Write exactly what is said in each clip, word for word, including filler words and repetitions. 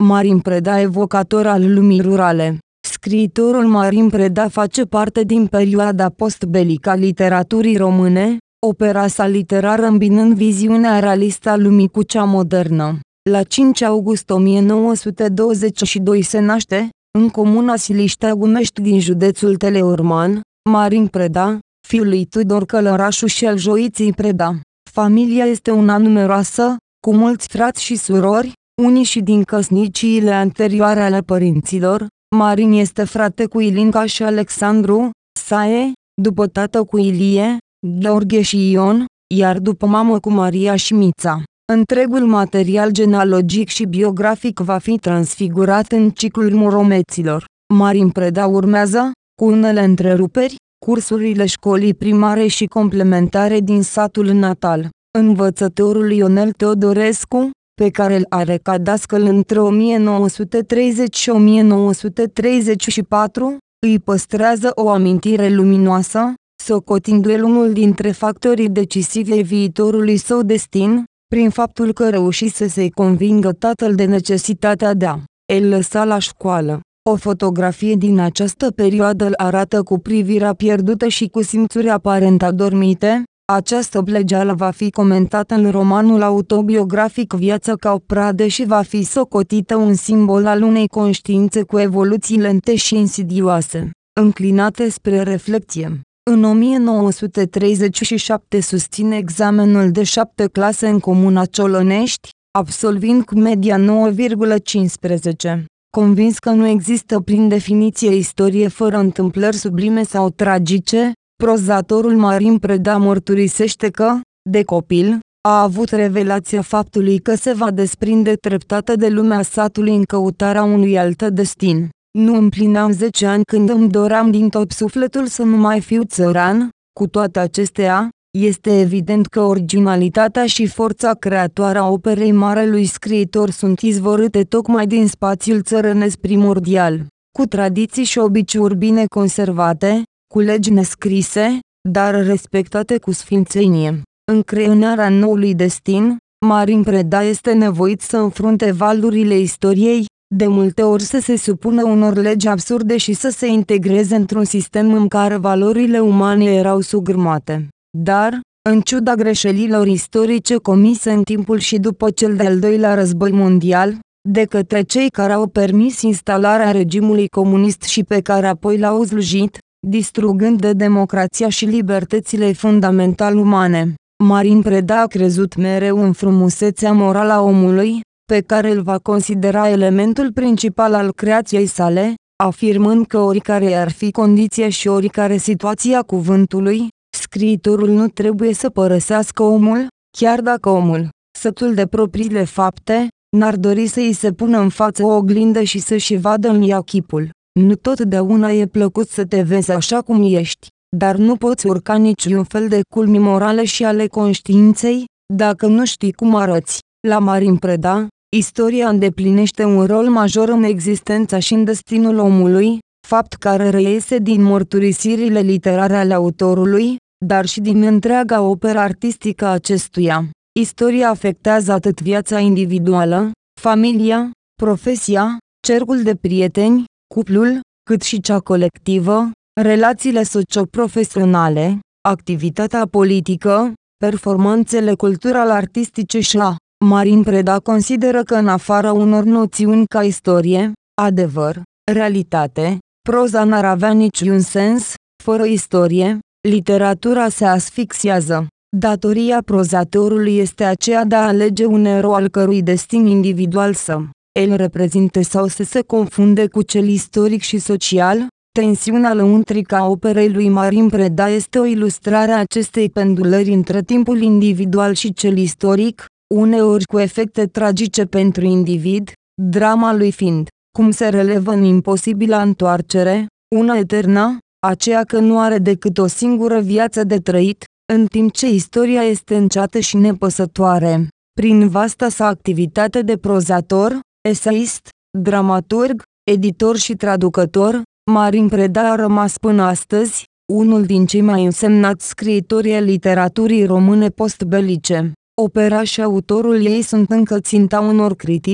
Marin Preda, evocator al lumii rurale. Scriitorul Marin Preda face parte din perioada postbelică a literaturii române, opera sa literară îmbinând viziunea realistă a lumii cu cea modernă. La cinci august o mie nouă sute douăzeci și doi se naște, în comuna Siliștea Gumești din județul Teleorman, Marin Preda, fiul lui Tudor Călărașu și al Joiței Preda. Familia este una numeroasă, cu mulți frați și surori, unii și din căsniciile anterioare ale părinților. Marin este frate cu Ilinca și Alexandru, Sae, după tată cu Ilie, Gheorghe și Ion, iar după mamă cu Maria și Mița. Întregul material genealogic și biografic va fi transfigurat în ciclul Moromeților. Marin Preda urmează, cu unele întreruperi, cursurile școlii primare și complementare din satul natal. Învățătorul Ionel Teodorescu, pe care îl are ca dascăl între o mie nouă sute treizeci și o mie nouă sute treizeci și patru, îi păstrează o amintire luminoasă, socotindu-l unul dintre factorii decisivi ai viitorului său destin, prin faptul că reușise să-i convingă tatăl de necesitatea de a îl lăsa la școală. O fotografie din această perioadă îl arată cu privirea pierdută și cu simțuri aparent adormite. Această plegeală va fi comentată în romanul autobiografic Viața ca o pradă și va fi socotită un simbol al unei conștiințe cu evoluții lente și insidioase, înclinate spre reflecție. În o mie nouă sute treizeci și șapte susține examenul de șapte clase în comuna Ciolănești, absolvind cu media nouă virgulă cincisprezece. Convins că nu există prin definiție istorie fără întâmplări sublime sau tragice, prozatorul Marin Preda mărturisește că, de copil, a avut revelația faptului că se va desprinde treptat de lumea satului în căutarea unui alt destin. Nu împlineam zece ani când îmi doream din tot sufletul să nu mai fiu țăran. Cu toate acestea, este evident că originalitatea și forța creatoare a operei marelui scriitor sunt izvorâte tocmai din spațiul țărănesc primordial, cu tradiții și obiceiuri bine conservate, cu legi nescrise, dar respectate cu sfințenie. În creionarea noului destin, Marin Preda este nevoit să înfrunte valurile istoriei, de multe ori să se supună unor legi absurde și să se integreze într-un sistem în care valorile umane erau sugrumate. Dar, în ciuda greșelilor istorice comise în timpul și după cel de-al doilea război mondial, de către cei care au permis instalarea regimului comunist și pe care apoi l-au slujit, distrugând de democrația și libertățile fundamental umane, Marin Preda a crezut mereu în frumusețea morală a omului, pe care îl va considera elementul principal al creației sale, afirmând că oricare ar fi condiția și oricare situația cuvântului, scriitorul nu trebuie să părăsească omul, chiar dacă omul, sătul de propriile fapte, n-ar dori să îi se pună în față o oglindă și să-și vadă în ea chipul. Nu totdeauna e plăcut să te vezi așa cum ești, dar nu poți urca niciun fel de culmi morale și ale conștiinței, dacă nu știi cum arăți. La Marin Preda, istoria îndeplinește un rol major în existența și în destinul omului, fapt care reiese din mărturisirile literare ale autorului, dar și din întreaga operă artistică a acestuia. Istoria afectează atât viața individuală, familia, profesia, cercul de prieteni, cuplul, cât și cea colectivă, relațiile socioprofesionale, activitatea politică, performanțele cultural-artistice și a. Marin Preda consideră că în afara unor noțiuni ca istorie, adevăr, realitate, proza n-ar avea niciun sens. Fără istorie, literatura se asfixiază. Datoria prozatorului este aceea de a alege un erou al cărui destin individual să îl reprezinte sau să se confunde cu cel istoric și social. Tensiunea lăuntrică a operei lui Marin Preda este o ilustrare a acestei pendulări între timpul individual și cel istoric, uneori cu efecte tragice pentru individ, drama lui fiind, cum se relevă în Imposibila întoarcere, una eternă, aceea că nu are decât o singură viață de trăit, în timp ce istoria este înceată și nepăsătoare. Prin vasta sa activitate de prozator, eseist, dramaturg, editor și traducător, Marin Preda a rămas până astăzi unul din cei mai însemnați scriitori ai literaturii române postbelice. Opera și autorul ei sunt încă ținta unor critici,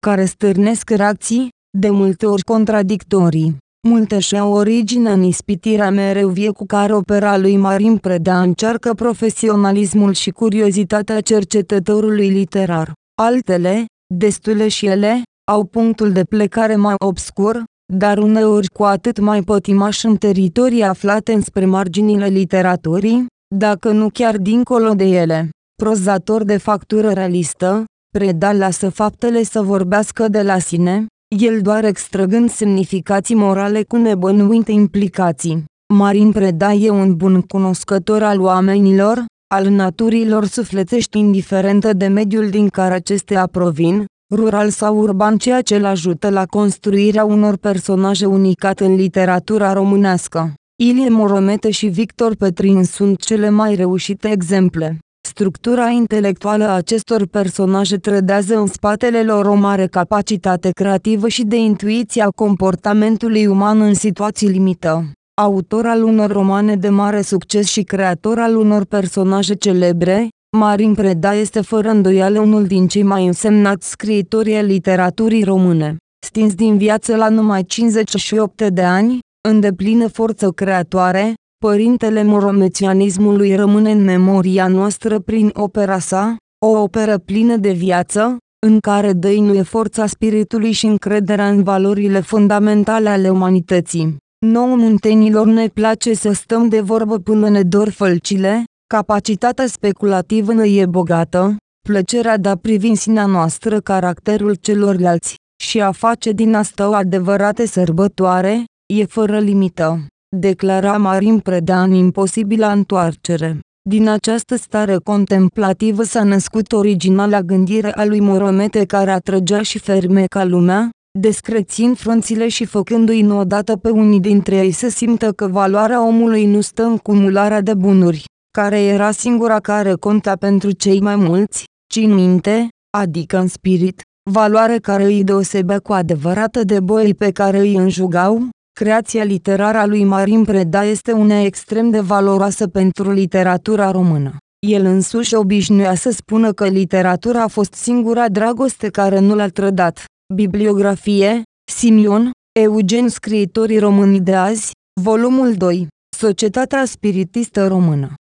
care stârnesc reacții, de multe ori contradictorii. Multe și-au origine în ispitirea mereu vie cu care opera lui Marin Preda încearcă profesionalismul și curiozitatea cercetătorului literar. Altele, destule și ele, au punctul de plecare mai obscur, dar uneori cu atât mai pătimaș în teritorii aflate înspre marginile literaturii, dacă nu chiar dincolo de ele. Prozator de factură realistă, Preda lasă faptele să vorbească de la sine, el doar extrăgând semnificații morale cu nebănuite implicații. Marin Preda e un bun cunoscător al oamenilor, al naturilor sufletești indiferentă de mediul din care acestea provin, rural sau urban, ceea ce îl ajută la construirea unor personaje unicate în literatura românească. Ilie Moromete și Victor Petrin sunt cele mai reușite exemple. Structura intelectuală a acestor personaje trădează în spatele lor o mare capacitate creativă și de intuiție a comportamentului uman în situații limită. Autor al unor romane de mare succes și creator al unor personaje celebre, Marin Preda este fără îndoială unul din cei mai însemnați scriitori ai literaturii române. Stins din viață la numai cincizeci și opt de ani, în deplină forță creatoare, părintele morometianismului rămâne în memoria noastră prin opera sa, o operă plină de viață, în care dăinuie forța spiritului și încrederea în valorile fundamentale ale umanității. Nouă muntenilor ne place să stăm de vorbă până ne dor fălcile, capacitatea speculativă ne e bogată, plăcerea de a privi în sinea noastră caracterul celorlalți, și a face din asta o adevărată sărbătoare, e fără limită. Declara Marin Preda în Imposibila întoarcere. Din această stare contemplativă s-a născut originala gândire a lui Moromete, care atrăgea și fermeca lumea, descrețind frunțile și făcându-i odată pe unii dintre ei să simtă că valoarea omului nu stă în cumularea de bunuri, care era singura care conta pentru cei mai mulți, ci în minte, adică în spirit, valoare care îi deosebea cu adevărată de boii pe care îi înjugau. Creația literară a lui Marin Preda este una extrem de valoroasă pentru literatura română. El însuși obișnuia să spună că literatura a fost singura dragoste care nu l-a trădat. Bibliografie, Simion, Eugen, Scriitorii români de azi, volumul doi, Societatea spiritistă română.